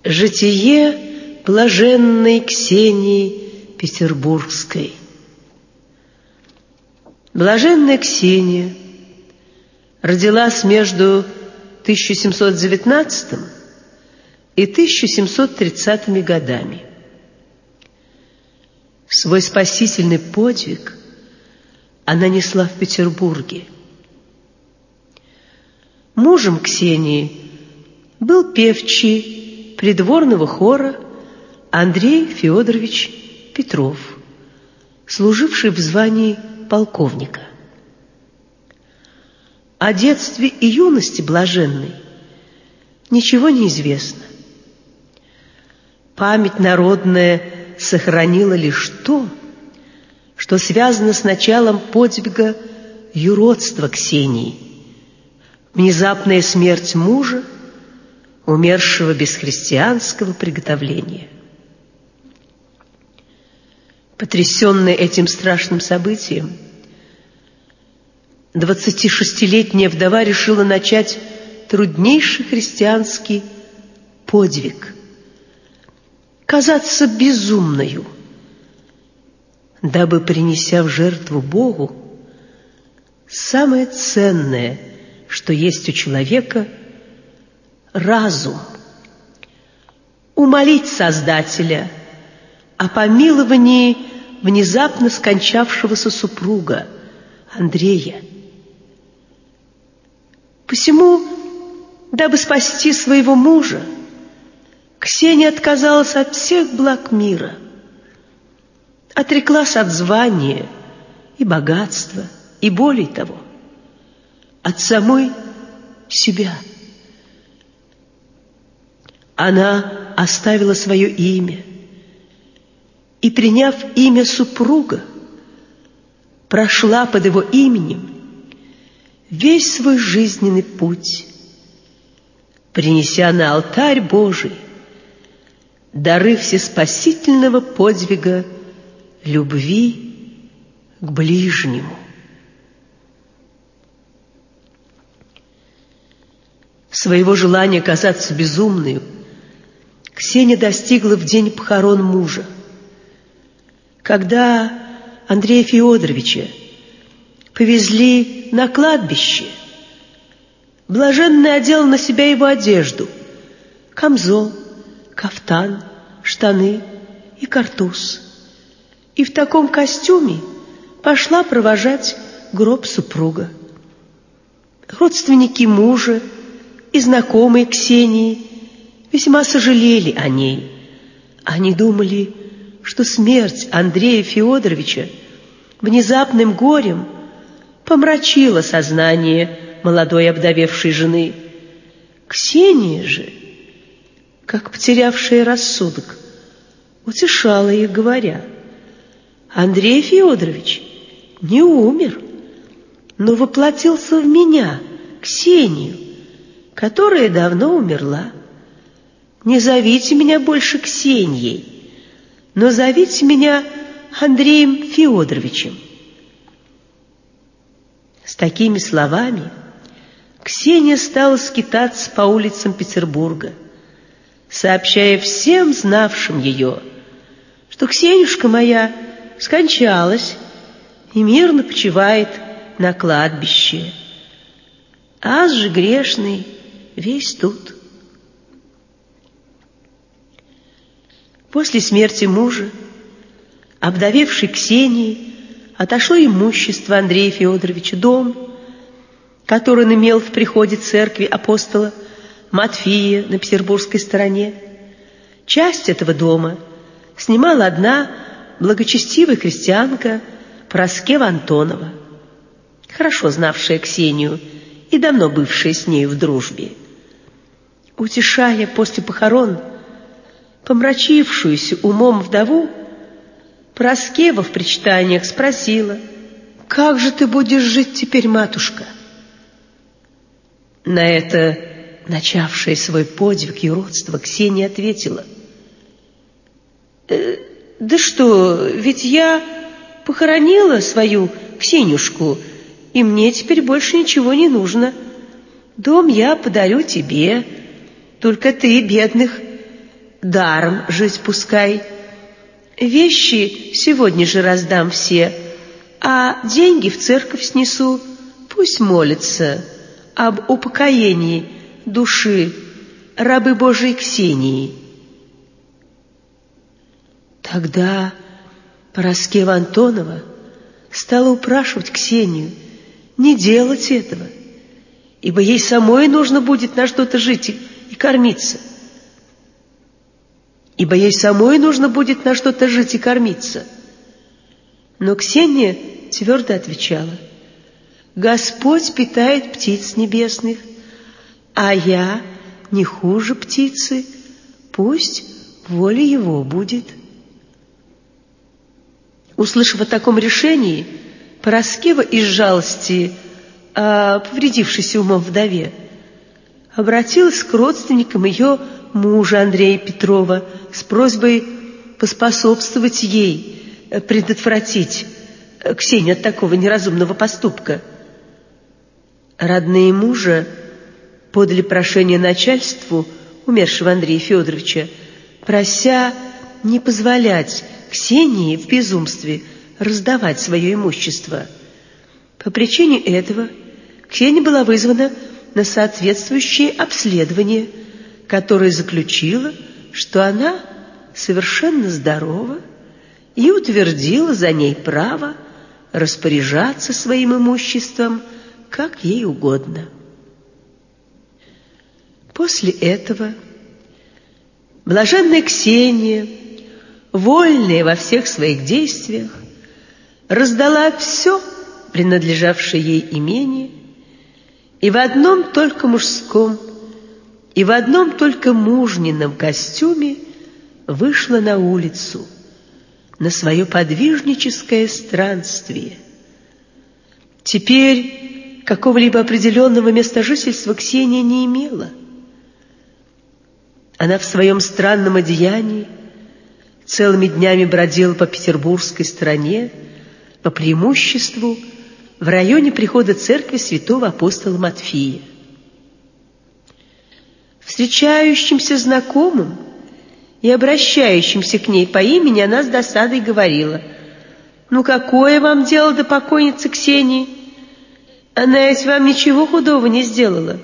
Житие блаженной Ксении Петербургской. Блаженная Ксения родилась между 1719 и 1730 годами. Свой спасительный подвиг она несла в Петербурге. Мужем Ксении был певчий придворного хора Андрей Федорович Петров, служивший в звании полковника. О детстве и юности блаженной ничего не известно. Память народная сохранила лишь то, что связано с началом подвига юродства Ксении, внезапная смерть мужа, умершего без христианского приготовления. Потрясенная этим страшным событием, 26-летняя вдова решила начать труднейший христианский подвиг — казаться безумною, дабы, принеся в жертву Богу самое ценное, что есть у человека — разум, умолить Создателя о помиловании внезапно скончавшегося супруга Андрея. Посему, дабы спасти своего мужа, Ксения отказалась от всех благ мира, отреклась от звания и богатства, и более того, от самой себя. Она оставила свое имя и, приняв имя супруга, прошла под его именем весь свой жизненный путь, принеся на алтарь Божий дары всеспасительного подвига любви к ближнему. Своего желания казаться безумною Ксения достигла в день похорон мужа. Когда Андрея Федоровича повезли на кладбище, блаженная одела на себя его одежду — камзол, кафтан, штаны и картуз, и в таком костюме пошла провожать гроб супруга. Родственники мужа и знакомые Ксении весьма сожалели о ней. Они думали, что смерть Андрея Федоровича внезапным горем помрачила сознание молодой овдовевшей жены. Ксения же, как потерявшая рассудок, утешала их, говоря: «Андрей Федорович не умер, но воплотился в меня, Ксению, которая давно умерла. Не зовите меня больше Ксенией, но зовите меня Андреем Федоровичем». С такими словами Ксения стала скитаться по улицам Петербурга, сообщая всем знавшим ее, что Ксенюшка моя скончалась и мирно почивает на кладбище, аз же грешный весь тут. После смерти мужа, обдавевшей Ксении, отошло имущество Андрея Федоровича, дом, который он имел в приходе церкви апостола Матфея на петербургской стороне. Часть этого дома снимала одна благочестивая крестьянка Параскева Антонова, хорошо знавшая Ксению и давно бывшая с нею в дружбе. Утешая после похорон помрачившуюся умом вдову, Параскева в причитаниях спросила: «Как же ты будешь жить теперь, матушка?» На это начавшая свой подвиг юродства Ксения ответила: «Да что, ведь я похоронила свою Ксенюшку, и мне теперь больше ничего не нужно. Дом я подарю тебе, только ты бедных даром жить пускай. Вещи сегодня же раздам все, а деньги в церковь снесу. Пусть молятся об упокоении души рабы Божией Ксении. Тогда Параскева Антонова стала упрашивать Ксению не делать этого, ибо ей самой нужно будет на что-то жить и кормиться. Ибо ей самой нужно будет на что-то жить и кормиться. Но Ксения твердо отвечала: Господь питает птиц небесных, а я не хуже птицы, пусть воля Его будет. Услышав о таком решении, Параскева из жалости о повредившейся умом вдове обратилась к родственникам ее мужа Андрея Петрова с просьбой поспособствовать ей, предотвратить Ксению от такого неразумного поступка. Родные мужа подали прошение начальству умершего Андрея Федоровича, прося не позволять Ксении в безумстве раздавать свое имущество. По причине этого Ксения была вызвана на соответствующее обследование, которое заключило, что она совершенно здорова, и утвердило за ней право распоряжаться своим имуществом как ей угодно. После этого блаженная Ксения, вольная во всех своих действиях, раздала все принадлежавшее ей имение, и в одном только мужском, и в одном только мужнином костюме вышла на улицу, на свое подвижническое странствие. Теперь какого-либо определенного места жительства Ксения не имела. Она в своем странном одеянии целыми днями бродила по петербургской стороне, по преимуществу в районе прихода церкви святого апостола Матфея. Встречающимся знакомым и обращающимся к ней по имени она с досадой говорила: «Ну какое вам дело до покойницы Ксении? Она ведь вам ничего худого не сделала».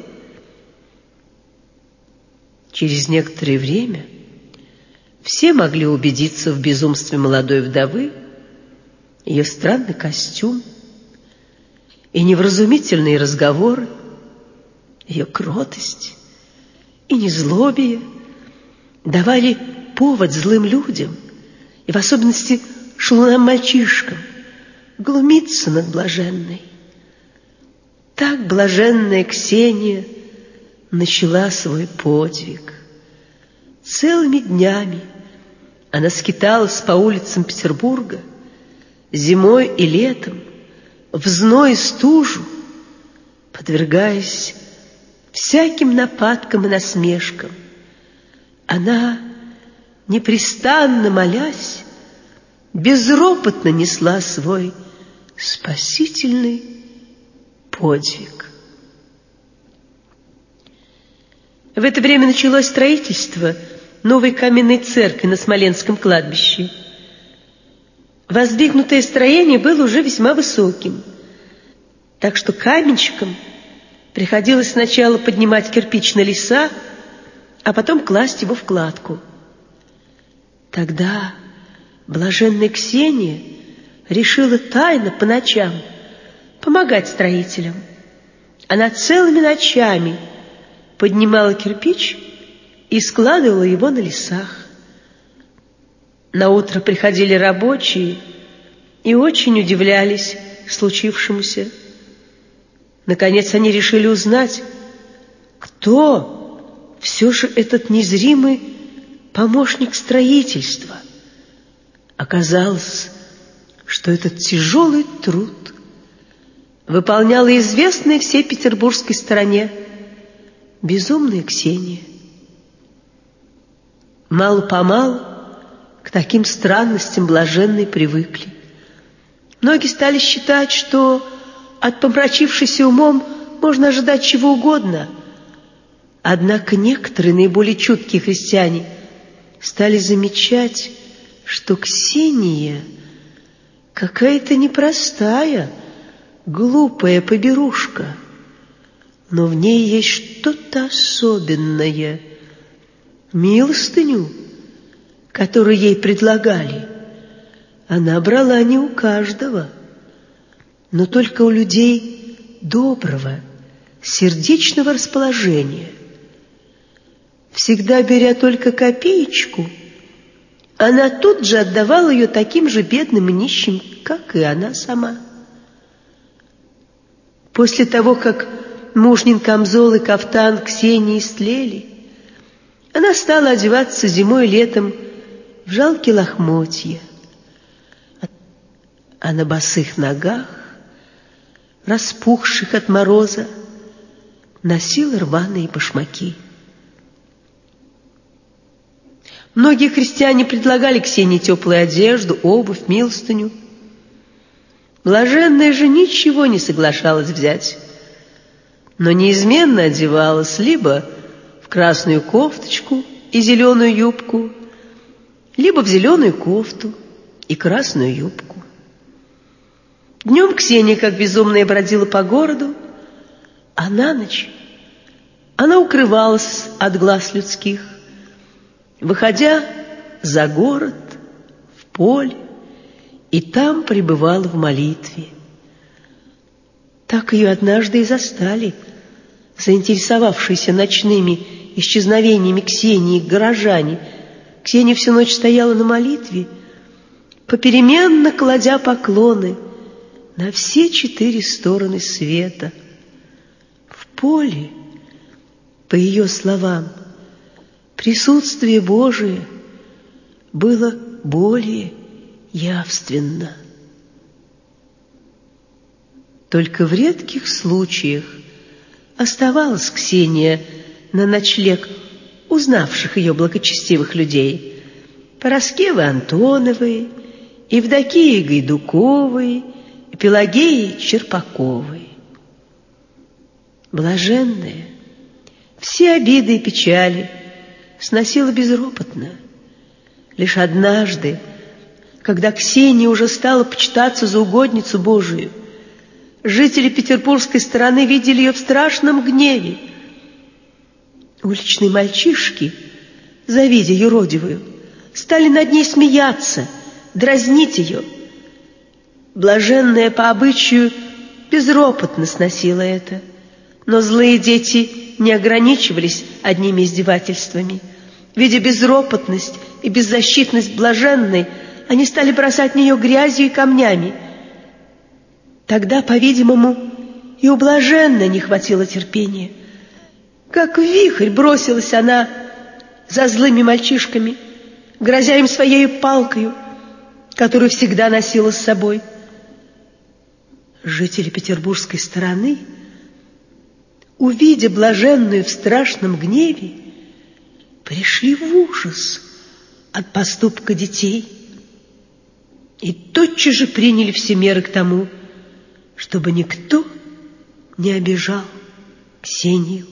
Через некоторое время все могли убедиться в безумстве молодой вдовы, ее странный костюм и невразумительные разговоры, ее кротость и незлобие давали повод злым людям, и в особенности шалунам-мальчишкам, глумиться над блаженной. Так блаженная Ксения начала свой подвиг. Целыми днями она скиталась по улицам Петербурга, зимой и летом, в зной и стужу, подвергаясь всяким нападкам и насмешкам. Она, непрестанно молясь, безропотно несла свой спасительный подвиг. В это время началось строительство новой каменной церкви на Смоленском кладбище. Воздвигнутое строение было уже весьма высоким, так что каменщикам приходилось сначала поднимать кирпич на леса, а потом класть его в кладку. Тогда блаженная Ксения решила тайно по ночам помогать строителям. Она целыми ночами поднимала кирпич и складывала его на лесах. Наутро приходили рабочие и очень удивлялись случившемуся. Наконец они решили узнать, кто все же этот незримый помощник строительства. Оказалось, что этот тяжелый труд выполняла известная всей петербургской стороне безумная Ксения. Мало-помалу к таким странностям блаженные привыкли. Многие стали считать, что от помрачившейся умом можно ожидать чего угодно. Однако некоторые наиболее чуткие христиане стали замечать, что Ксения какая-то непростая, глупая поберушка, но в ней есть что-то особенное. Милостыню, которую ей предлагали, она брала не у каждого, но только у людей доброго, сердечного расположения. Всегда беря только копеечку, она тут же отдавала ее таким же бедным и нищим, как и она сама. После того, как мужнин камзол и кафтан Ксении истлели, она стала одеваться зимой и летом в жалкие лохмотья, а на босых ногах, распухших от мороза, носила рваные башмаки. Многие христиане предлагали Ксении теплую одежду, обувь, милостыню. Блаженная же ничего не соглашалась взять, но неизменно одевалась либо в красную кофточку и зеленую юбку, либо в зеленую кофту и красную юбку. Днем Ксения, как безумная, бродила по городу, а на ночь она укрывалась от глаз людских, выходя за город, в поле, и там пребывала в молитве. Так ее однажды и застали заинтересовавшиеся ночными исчезновениями Ксении горожане. Ксения всю ночь стояла на молитве, попеременно кладя поклоны на все 4 стороны света. В поле, по ее словам, присутствие Божие было более явственно. Только в редких случаях оставалась Ксения на ночлег узнавших ее благочестивых людей: Параскевы Антоновой, Евдокии Гайдуковой и Пелагеи Черпаковой. Блаженная все обиды и печали сносила безропотно. Лишь однажды, когда Ксения уже стала почитаться за угодницу Божию, жители петербургской стороны видели ее в страшном гневе. Уличные мальчишки, завидя юродивую, стали над ней смеяться, дразнить ее. Блаженная по обычаю безропотно сносила это, но злые дети не ограничивались одними издевательствами. Видя безропотность и беззащитность блаженной, они стали бросать в нее грязью и камнями. Тогда, по-видимому, и у блаженной не хватило терпения. Как вихрь бросилась она за злыми мальчишками, грозя им своей палкою, которую всегда носила с собой. Жители петербургской стороны, увидя блаженную в страшном гневе, пришли в ужас от поступка детей и тотчас же приняли все меры к тому, чтобы никто не обижал Ксению.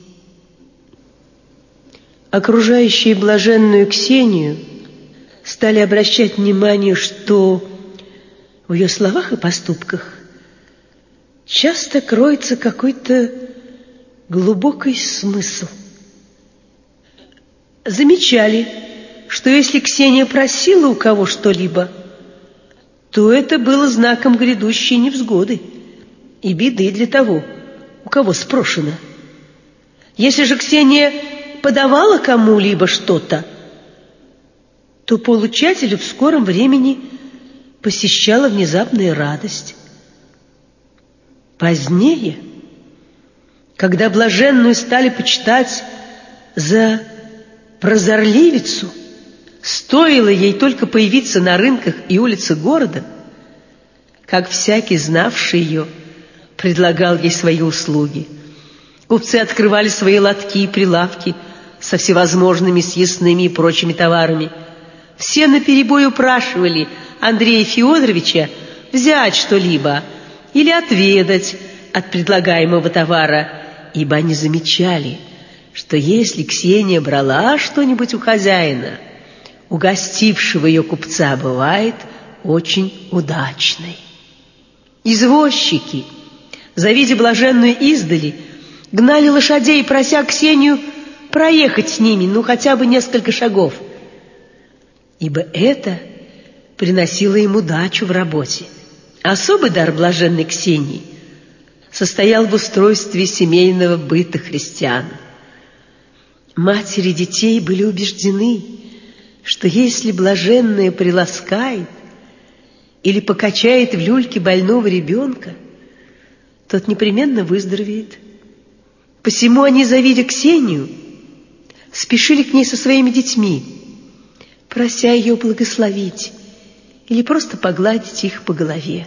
Окружающие блаженную Ксению стали обращать внимание, что в ее словах и поступках часто кроется какой-то глубокий смысл. Замечали, что если Ксения просила у кого что-либо, то это было знаком грядущей невзгоды и беды для того, у кого спрошено. Если же Ксения подавала кому-либо что-то, то получателю в скором времени посещала внезапная радость. Позднее, когда блаженную стали почитать за прозорливицу, стоило ей только появиться на рынках и улицах города, как всякий, знавший ее, предлагал ей свои услуги. Купцы открывали свои лотки и прилавки со всевозможными съестными и прочими товарами. Все наперебой упрашивали Андрея Феодоровича взять что-либо или отведать от предлагаемого товара, ибо они замечали, что если Ксения брала что-нибудь у хозяина, угостившего ее купца бывает очень удачной. Извозчики, завидя блаженную издали, гнали лошадей, прося Ксению проехать с ними, хотя бы несколько шагов, ибо это приносило им удачу в работе. Особый дар блаженной Ксении состоял в устройстве семейного быта христиан. Матери детей были убеждены, что если блаженная приласкает или покачает в люльке больного ребенка, тот непременно выздоровеет. Посему они, завидя Ксению, спешили к ней со своими детьми, прося ее благословить или просто погладить их по голове.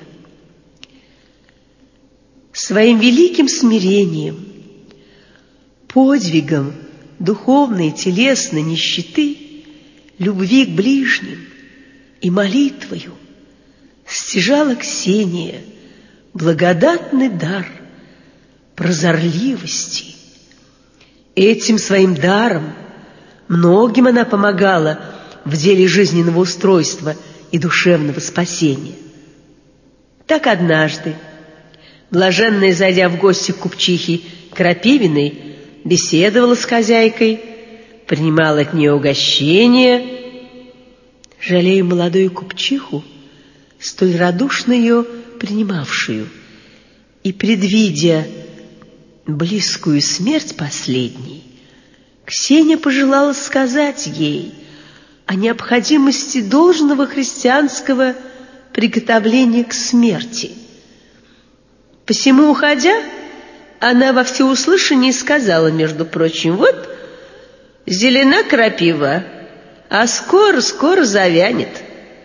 Своим великим смирением, подвигом духовной и телесной нищеты, любви к ближним и молитвою стяжала Ксения благодатный дар прозорливости. Этим своим даром многим она помогала в деле жизненного устройства и душевного спасения. Так блаженная, зайдя в гости к купчихе Крапивиной, беседовала с хозяйкой, принимала от нее угощение, жалея молодую купчиху, столь радушно ее принимавшую, и, предвидя близкую смерть последней, Ксения пожелала сказать ей о необходимости должного христианского приготовления к смерти. Посему, уходя, она во всеуслышание сказала, между прочим: вот зелена крапива, а скоро завянет.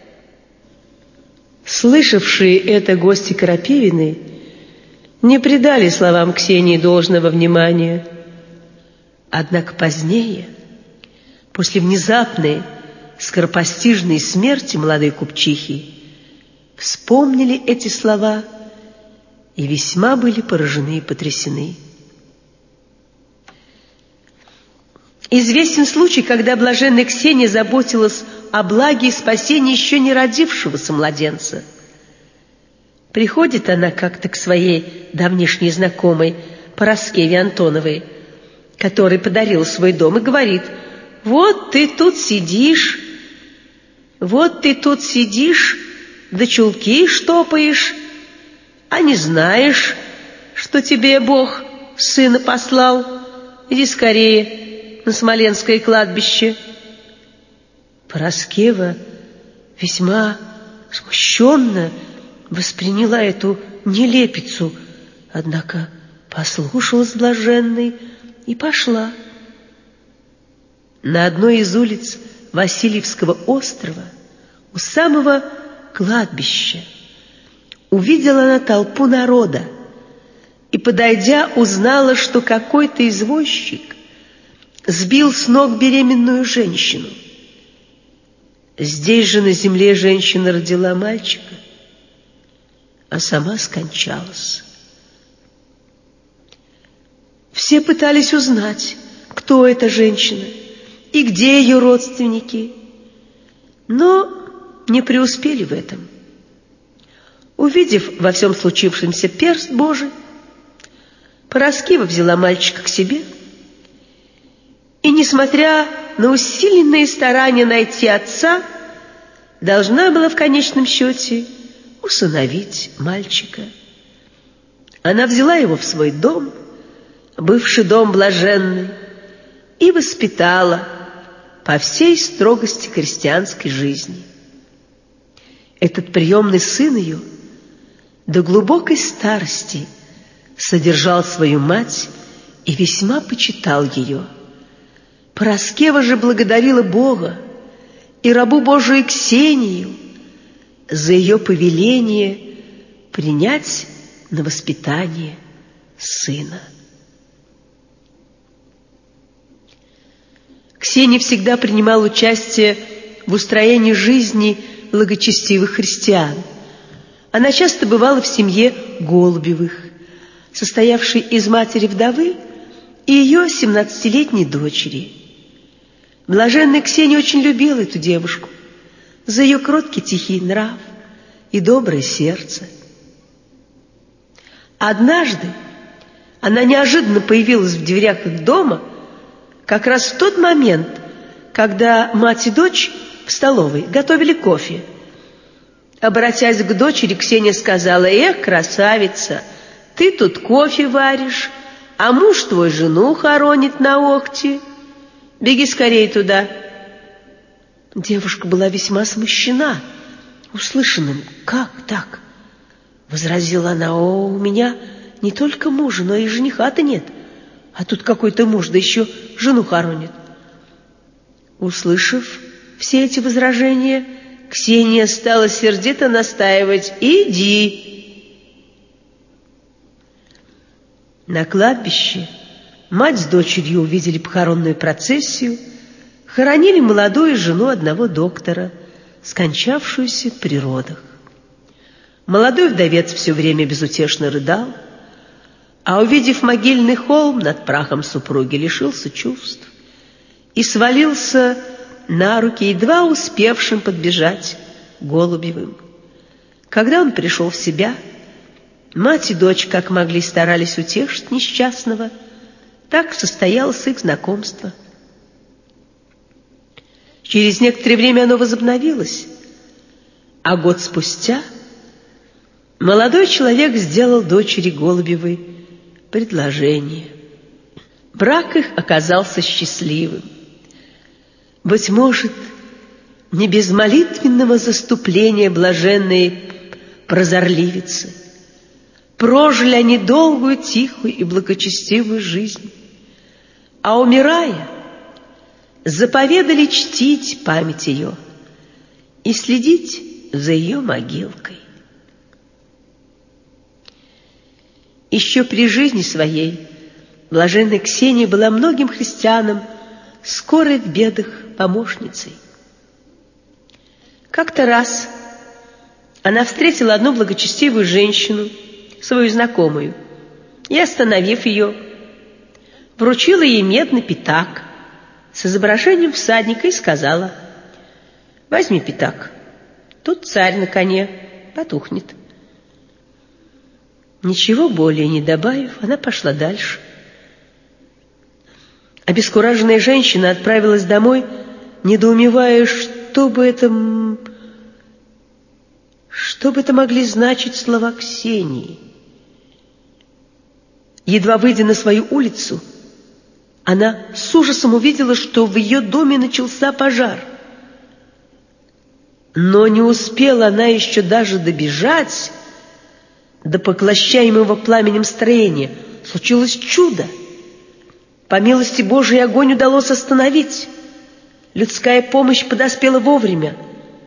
Слышавшие это гости Крапивиной не придали словам Ксении должного внимания. Однако позднее, после внезапной скоропостижной смерти молодой купчихи, вспомнили эти слова и весьма были поражены и потрясены. Известен случай, когда блаженная Ксения заботилась о благе и спасении еще не родившегося младенца. Приходит она как-то к своей давнишней знакомой Параскеве Антоновой, которой подарила свой дом, и говорит: вот ты тут сидишь, да чулки штопаешь, а не знаешь, что тебе Бог сына послал. Иди скорее на Смоленское кладбище. Параскева весьма смущенно восприняла эту нелепицу, однако послушалась блаженной и пошла. На одной из улиц Васильевского острова, у самого кладбища, увидела она толпу народа и, подойдя, узнала, что какой-то извозчик сбил с ног беременную женщину. Здесь же на земле женщина родила мальчика, а сама скончалась. Все пытались узнать, кто эта женщина и где ее родственники, но не преуспели в этом. Увидев во всем случившемся перст Божий, Параскева взяла мальчика к себе и, несмотря на усиленные старания найти отца, должна была в конечном счете усыновить мальчика. Она взяла его в свой дом, бывший дом блаженный, и воспитала по всей строгости христианской жизни. Этот приемный сын ее до глубокой старости содержал свою мать и весьма почитал ее. Параскева же благодарила Бога и рабу Божию Ксению за ее повеление принять на воспитание сына. Ксения всегда принимала участие в устроении жизни благочестивых христиан. Она часто бывала в семье Голубевых, состоявшей из матери-вдовы и ее 17-летней дочери. Блаженная Ксения очень любила эту девушку за ее кроткий тихий нрав и доброе сердце. Однажды она неожиданно появилась в дверях их дома как раз в тот момент, когда мать и дочь в столовой готовили кофе. Обратясь к дочери, Ксения сказала: «Эх, красавица, ты тут кофе варишь, а муж твой жену хоронит на Охте. Беги скорее туда». Девушка была весьма смущена услышанным. «Как так?» — возразила она. «О, у меня не только мужа, но и жениха-то нет. А тут какой-то муж, да еще жену хоронит». Услышав все эти возражения, Ксения стала сердито настаивать: «Иди». На кладбище мать с дочерью увидели похоронную процессию, хоронили молодую жену одного доктора, скончавшуюся при родах. Молодой вдовец все время безутешно рыдал, а, увидев могильный холм над прахом супруги, лишился чувств и свалился на руки едва успевшим подбежать Голубевым. Когда он пришел в себя, мать и дочь как могли старались утешить несчастного. Так состоялось их знакомство. Через некоторое время оно возобновилось, а год спустя молодой человек сделал дочери Голубевой предложение. Брак их оказался счастливым. Быть может, не без молитвенного заступления блаженной прозорливицы прожили они долгую, тихую и благочестивую жизнь, а, умирая, заповедали чтить память ее и следить за ее могилкой. Еще при жизни своей блаженная Ксения была многим христианам скорой в бедах помощницей. Как-то раз она встретила одну благочестивую женщину, свою знакомую, и, остановив ее, вручила ей медный пятак с изображением всадника и сказала: «Возьми пятак, тут царь на коне, потухнет». Ничего более не добавив, она пошла дальше. Обескураженная женщина отправилась домой, недоумевая, что бы это могли значить слова Ксении. Едва выйдя на свою улицу, она с ужасом увидела, что в ее доме начался пожар. Но не успела она еще даже добежать до поглощаемого пламенем строения. Случилось чудо. По милости Божией огонь удалось остановить. Людская помощь подоспела вовремя.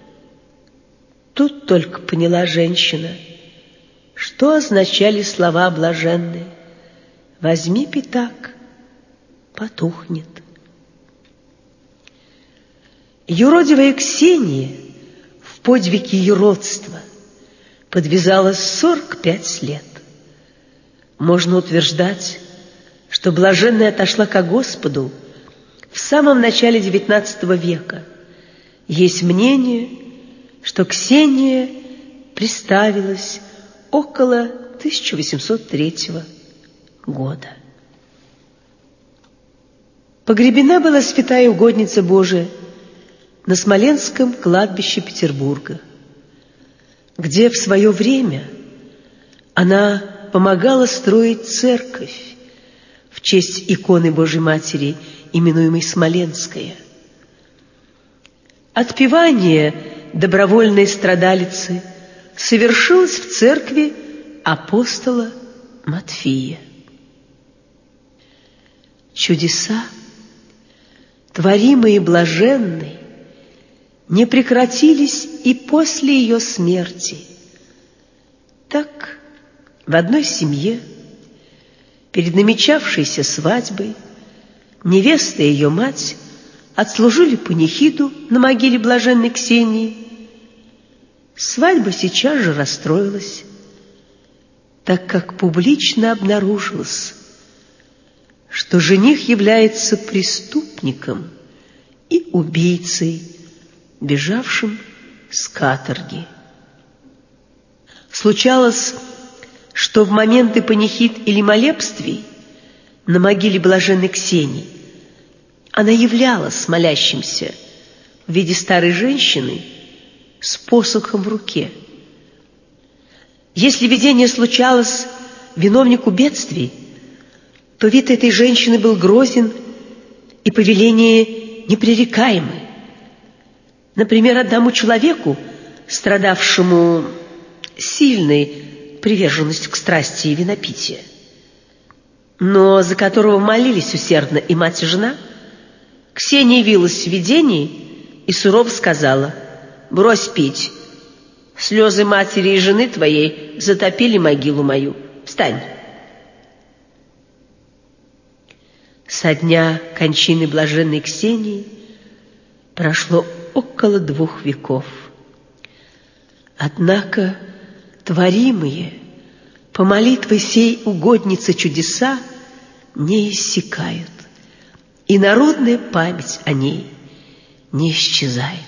Тут только поняла женщина, что означали слова блаженные: «Возьми пятак, потухнет». Юродивая Ксения в подвиге юродства подвязалась 45 лет. Можно утверждать, что блаженная отошла ко Господу в самом начале XIX века. Есть мнение, что Ксения приставилась около 1803 года. Погребена была святая угодница Божия на Смоленском кладбище Петербурга, где в свое время она помогала строить церковь в честь иконы Божьей Матери, именуемой Смоленская. Отпевание добровольной страдалицы совершилось в церкви апостола Матфея. Чудеса, творимые блаженной, не прекратились и после ее смерти. Так, в одной семье, перед намечавшейся свадьбой, невеста и ее мать отслужили панихиду на могиле блаженной Ксении. Свадьба сейчас же расстроилась, так как публично обнаружилось, что жених является преступником и убийцей, бежавшим с каторги. Случалось, что в моменты панихид или молебствий на могиле блаженной Ксении она являлась молящимся в виде старой женщины с посохом в руке. Если видение случалось виновнику бедствий, то вид этой женщины был грозен и повеление непререкаемы. Например, одному человеку, страдавшему сильной приверженностью к страсти и винопития, но за которого молились усердно и мать, и жена, Ксения явилась в видении и сурово сказала: «Брось пить, слезы матери и жены твоей затопили могилу мою. Встань». Со дня кончины блаженной Ксении прошло около 2 веков. Однако творимые по молитве сей угодницы чудеса не иссякают, и народная память о ней не исчезает.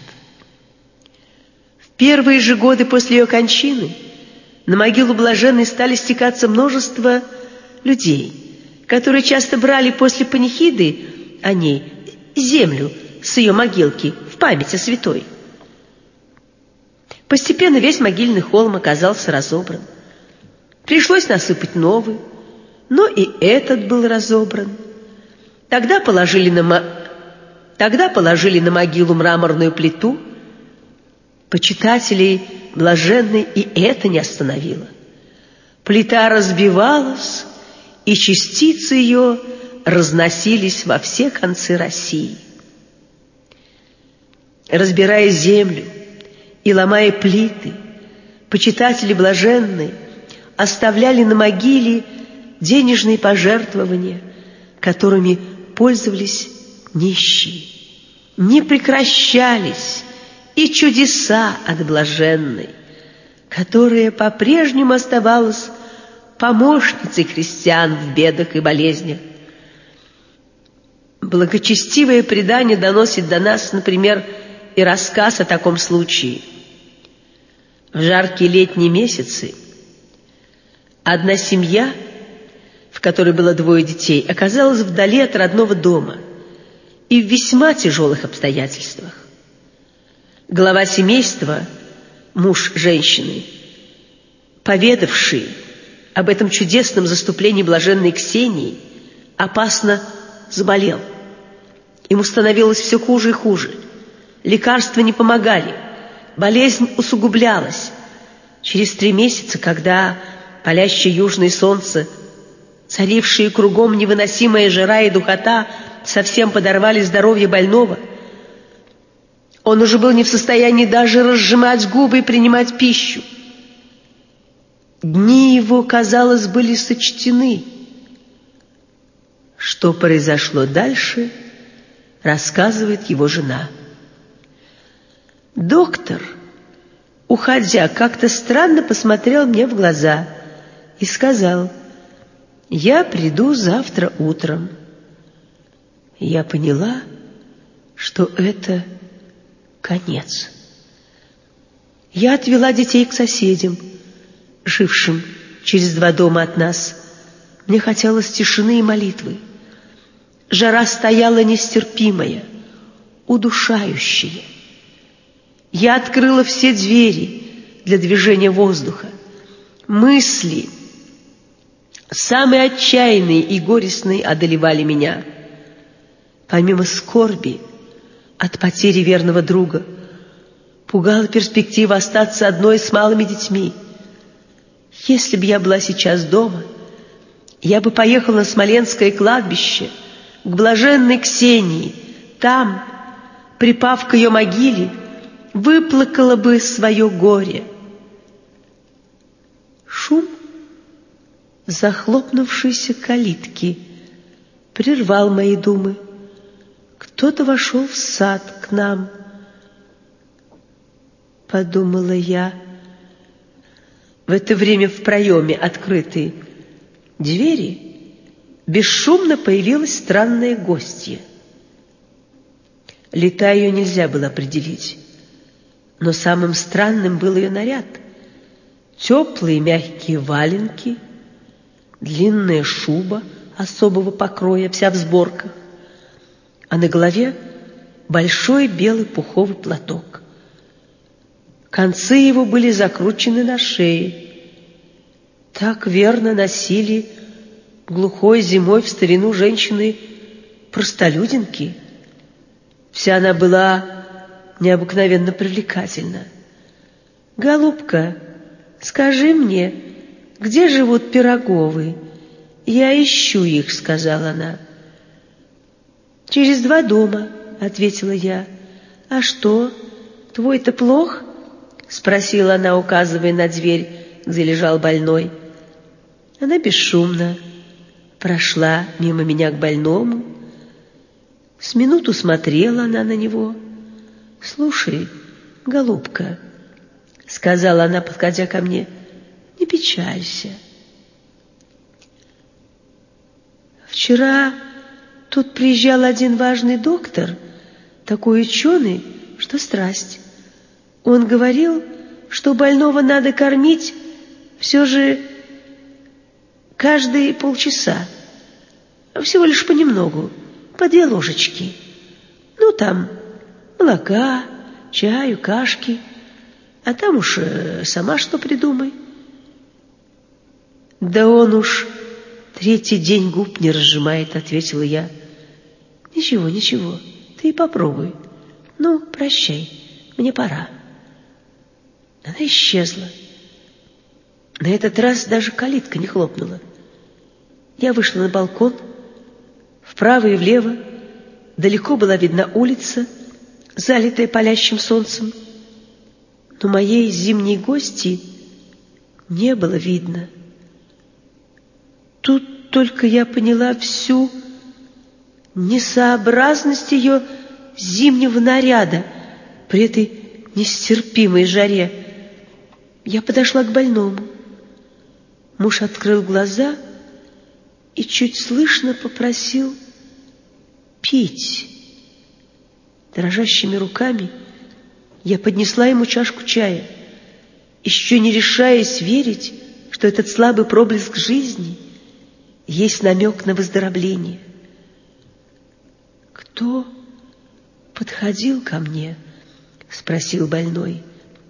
В первые же годы после ее кончины на могилу блаженной стали стекаться множество людей, которые часто брали после панихиды о ней землю с ее могилки в память о святой. Постепенно весь могильный холм оказался разобран. Пришлось насыпать новый, но и этот был разобран. Тогда положили на могилу мраморную плиту. Почитателей блаженной и это не остановило. Плита разбивалась, и частицы ее разносились во все концы России. Разбирая землю и ломая плиты, почитатели блаженной оставляли на могиле денежные пожертвования, которыми пользовались нищие. Не прекращались и чудеса от блаженной, которая по-прежнему оставалась помощницей христиан в бедах и болезнях. Благочестивое предание доносит до нас, например, и рассказ о таком случае. В жаркие летние месяцы одна семья, в которой было 2 детей, оказалась вдали от родного дома и в весьма тяжелых обстоятельствах. Глава семейства, муж женщины, поведавший об этом чудесном заступлении блаженной Ксении, опасно заболел. Ему становилось все хуже и хуже. Лекарства не помогали, болезнь усугублялась. Через 3 месяца, когда палящее южное солнце, царившие кругом невыносимая жара и духота, совсем подорвали здоровье больного, он уже был не в состоянии даже разжимать губы и принимать пищу. Дни его, казалось, были сочтены. Что произошло дальше, рассказывает его жена. Доктор, уходя, как-то странно посмотрел мне в глаза и сказал: «Я приду завтра утром». Я поняла, что это конец. Я отвела детей к соседям, жившим через 2 дома от нас. Мне хотелось тишины и молитвы. Жара стояла нестерпимая, удушающая. Я открыла все двери для движения воздуха. Мысли, самые отчаянные и горестные, одолевали меня. Помимо скорби от потери верного друга, пугала перспектива остаться одной с малыми детьми. Если бы я была сейчас дома, я бы поехала на Смоленское кладбище к блаженной Ксении. Там, припав к ее могиле, выплакала бы свое горе. Шум захлопнувшейся калитки прервал мои думы. Кто-то вошел в сад к нам, подумала я. В это время в проеме открытой двери бесшумно появилась странная гостья. Лета ее нельзя было определить, но самым странным был ее наряд. Теплые мягкие валенки, длинная шуба особого покроя, вся в сборках, а на голове большой белый пуховый платок. Концы его были закручены на шее. Так верно носили глухой зимой в старину женщины-простолюдинки. Вся она была необыкновенно привлекательна. «Голубка, скажи мне, где живут Пироговы? Я ищу их», — сказала она. «Через 2 дома», — ответила я. «А что, твой-то плох?» — спросила она, указывая на дверь, где лежал больной. Она бесшумно прошла мимо меня к больному. С минуту смотрела она на него. «Слушай, голубка», — сказала она, подходя ко мне, — «не печалься. Вчера тут приезжал один важный доктор, такой ученый, что страсть. Он говорил, что больного надо кормить все же каждые полчаса, всего лишь понемногу, по 2 ложечки. Ну, там, молока, чаю, кашки, а там уж сама что придумай». «Да он уж 3-й день губ не разжимает», — ответила я. «Ничего, ничего, ты и попробуй. Ну, прощай, мне пора». Она исчезла. На этот раз даже калитка не хлопнула. Я вышла на балкон. Вправо и влево далеко была видна улица, залитая палящим солнцем, но моей зимней гости не было видно. Тут только я поняла всю несообразность ее зимнего наряда при этой нестерпимой жаре. Я подошла к больному. Муж открыл глаза и чуть слышно попросил пить. Дрожащими руками я поднесла ему чашку чая, еще не решаясь верить, что этот слабый проблеск жизни есть намек на выздоровление. «Кто подходил ко мне?» — спросил больной.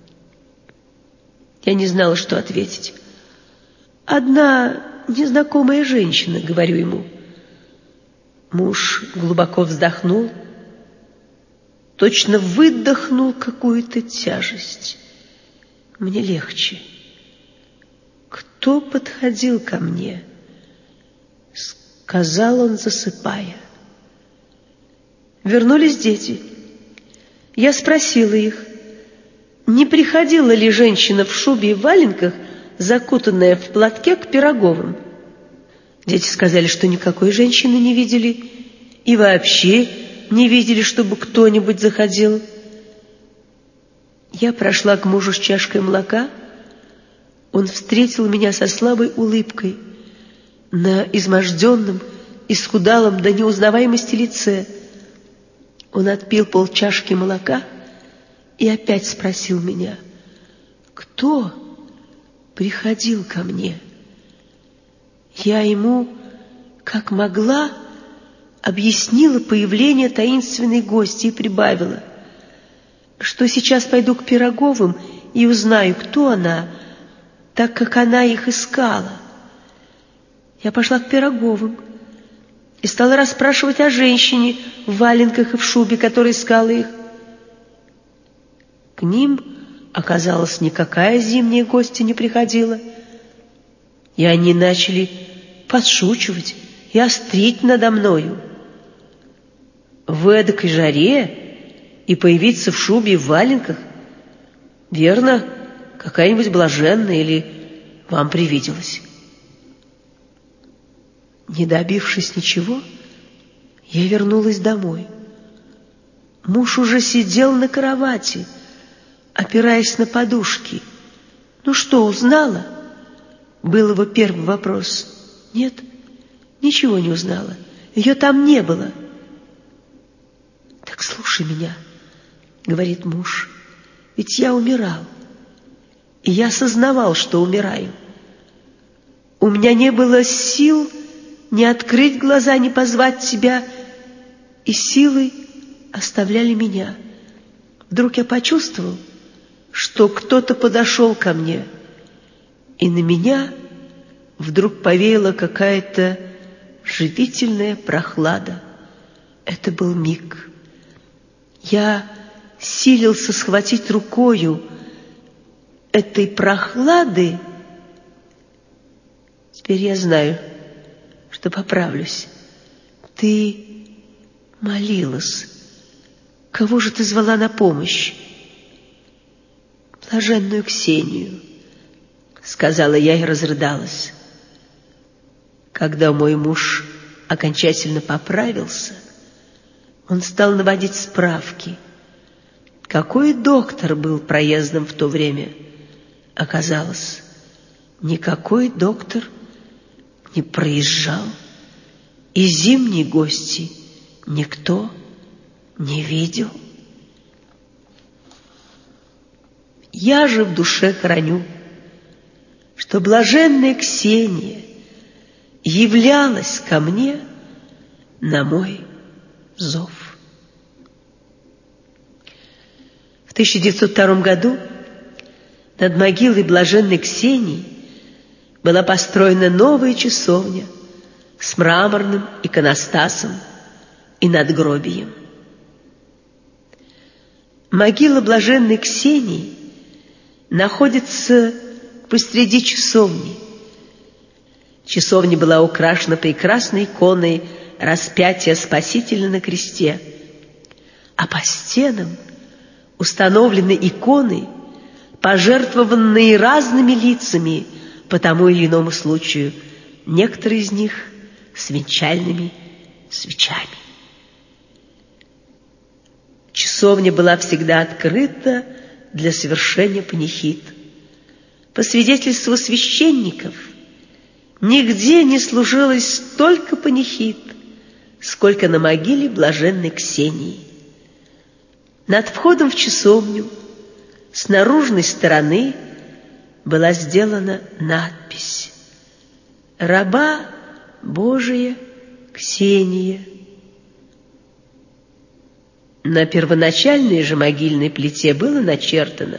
Я не знала, что ответить. «Одна незнакомая женщина», — говорю ему. Муж глубоко вздохнул, точно выдохнул какую-то тяжесть. Мне легче. «Кто подходил ко мне?» — сказал он, засыпая. Вернулись дети. Я спросила их, не приходила ли женщина в шубе и валенках, закутанная в платке, к Пироговым. Дети сказали, что никакой женщины не видели и вообще не видели, чтобы кто-нибудь заходил. Я прошла к мужу с чашкой молока. Он встретил меня со слабой улыбкой на изможденном, исхудалом до неузнаваемости лице. Он отпил полчашки молока и опять спросил меня, кто приходил ко мне. Я ему, как могла, объяснила появление таинственной гости и прибавила, что сейчас пойду к Пироговым и узнаю, кто она, так как она их искала. Я пошла к Пироговым и стала расспрашивать о женщине в валенках и в шубе, которая искала их. К ним, оказалось, никакая зимняя гостья не приходила, и они начали подшучивать и острить надо мною. В эдакой жаре и появиться в шубе и в валенках? Верно, какая-нибудь блаженная или вам привиделась? Не добившись ничего, я вернулась домой. Муж уже сидел на кровати, опираясь на подушки. «Ну что, узнала?» Был его первый вопрос. «Нет, ничего не узнала. Ее там не было». «Так Так слушай меня, говорит муж, ведь я умирал, и я осознавал, что умираю. У меня не было сил ни открыть глаза, ни позвать тебя, и силы оставляли меня. Вдруг я почувствовал, что кто-то подошел ко мне, и на меня вдруг повеяла какая-то живительная прохлада. Это был миг. Я силился схватить рукою этой прохлады. Теперь я знаю, что поправлюсь. Ты молилась. Кого же ты звала на помощь? Блаженную Ксению, сказала я и разрыдалась. Когда мой муж окончательно поправился, он стал наводить справки. Какой доктор был проездом в то время? Оказалось, никакой доктор не проезжал, и зимние гости никто не видел. Я же в душе храню, что блаженная Ксения являлась ко мне на мой зов. В 1902 году над могилой блаженной Ксении была построена новая часовня с мраморным иконостасом и надгробием. Могила блаженной Ксении находится посреди часовни. Часовня была украшена прекрасной иконой распятия Спасителя на кресте, а по стенам установлены иконы, пожертвованные разными лицами по тому или иному случаю, некоторые из них с венчальными свечами. Часовня была всегда открыта для совершения панихид. По свидетельству священников, нигде не служилось столько панихид, сколько на могиле блаженной Ксении. Над входом в часовню с наружной стороны была сделана надпись: «Раба Божия Ксения». На первоначальной же могильной плите было начертано: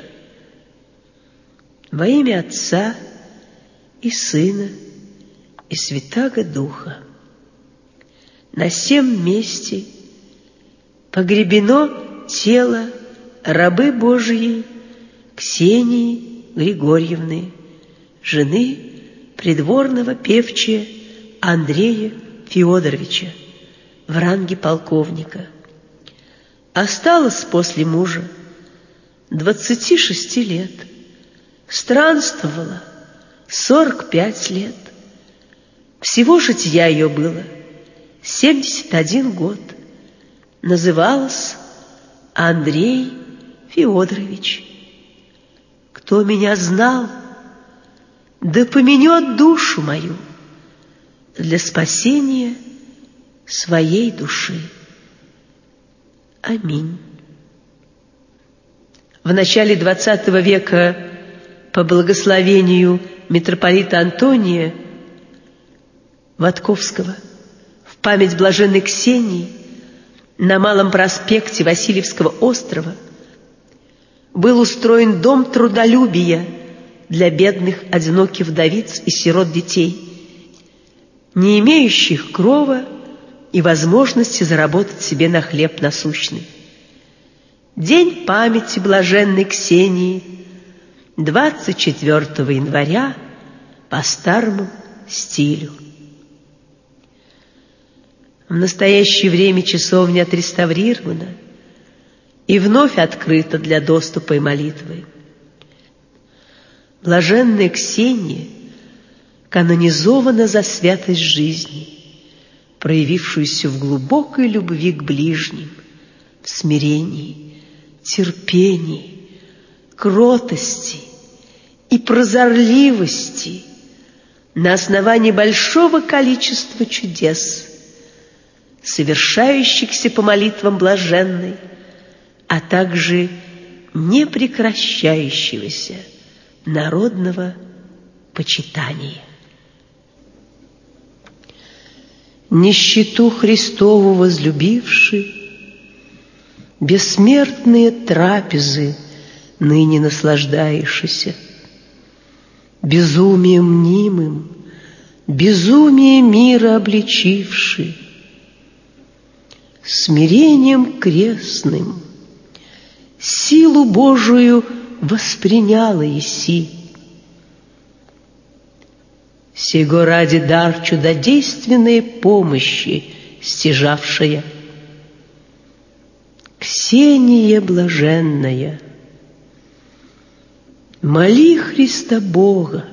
«Во имя Отца и Сына и Святаго Духа на сем месте погребено тело рабы Божией Ксении Григорьевны, жены придворного певчия Андрея Феодоровича в ранге полковника. Осталось после мужа 26 лет, странствовала 45 лет. Всего жития ее было 71 год. Называлась Андрей Феодорович. Кто меня знал, да помянет душу мою для спасения своей души. Аминь. В начале XX века по благословению митрополита Антония Ватковского в память блаженной Ксении на Малом проспекте Васильевского острова был устроен дом трудолюбия для бедных одиноких вдовиц и сирот детей, не имеющих крова и возможности заработать себе на хлеб насущный. День памяти блаженной Ксении 24 января по старому стилю. В настоящее время часовня отреставрирована и вновь открыта для доступа и молитвы. Блаженная Ксения канонизована за святость жизни, проявившуюся в глубокой любви к ближним, в смирении, терпении, кротости и прозорливости на основании большого количества чудес, совершающихся по молитвам блаженной, а также непрекращающегося народного почитания. Нищету Христову возлюбивши, бессмертные трапезы ныне наслаждаешься, безумием мнимым, безумие мира обличивши, смирением крестным силу Божию восприняла еси. Сего ради дар чудодейственной помощи стяжавшая, Ксения блаженная, моли Христа Бога,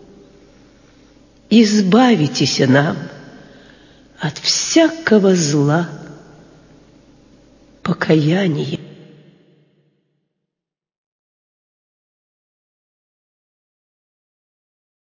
избавитесь нам от всякого зла покаянием.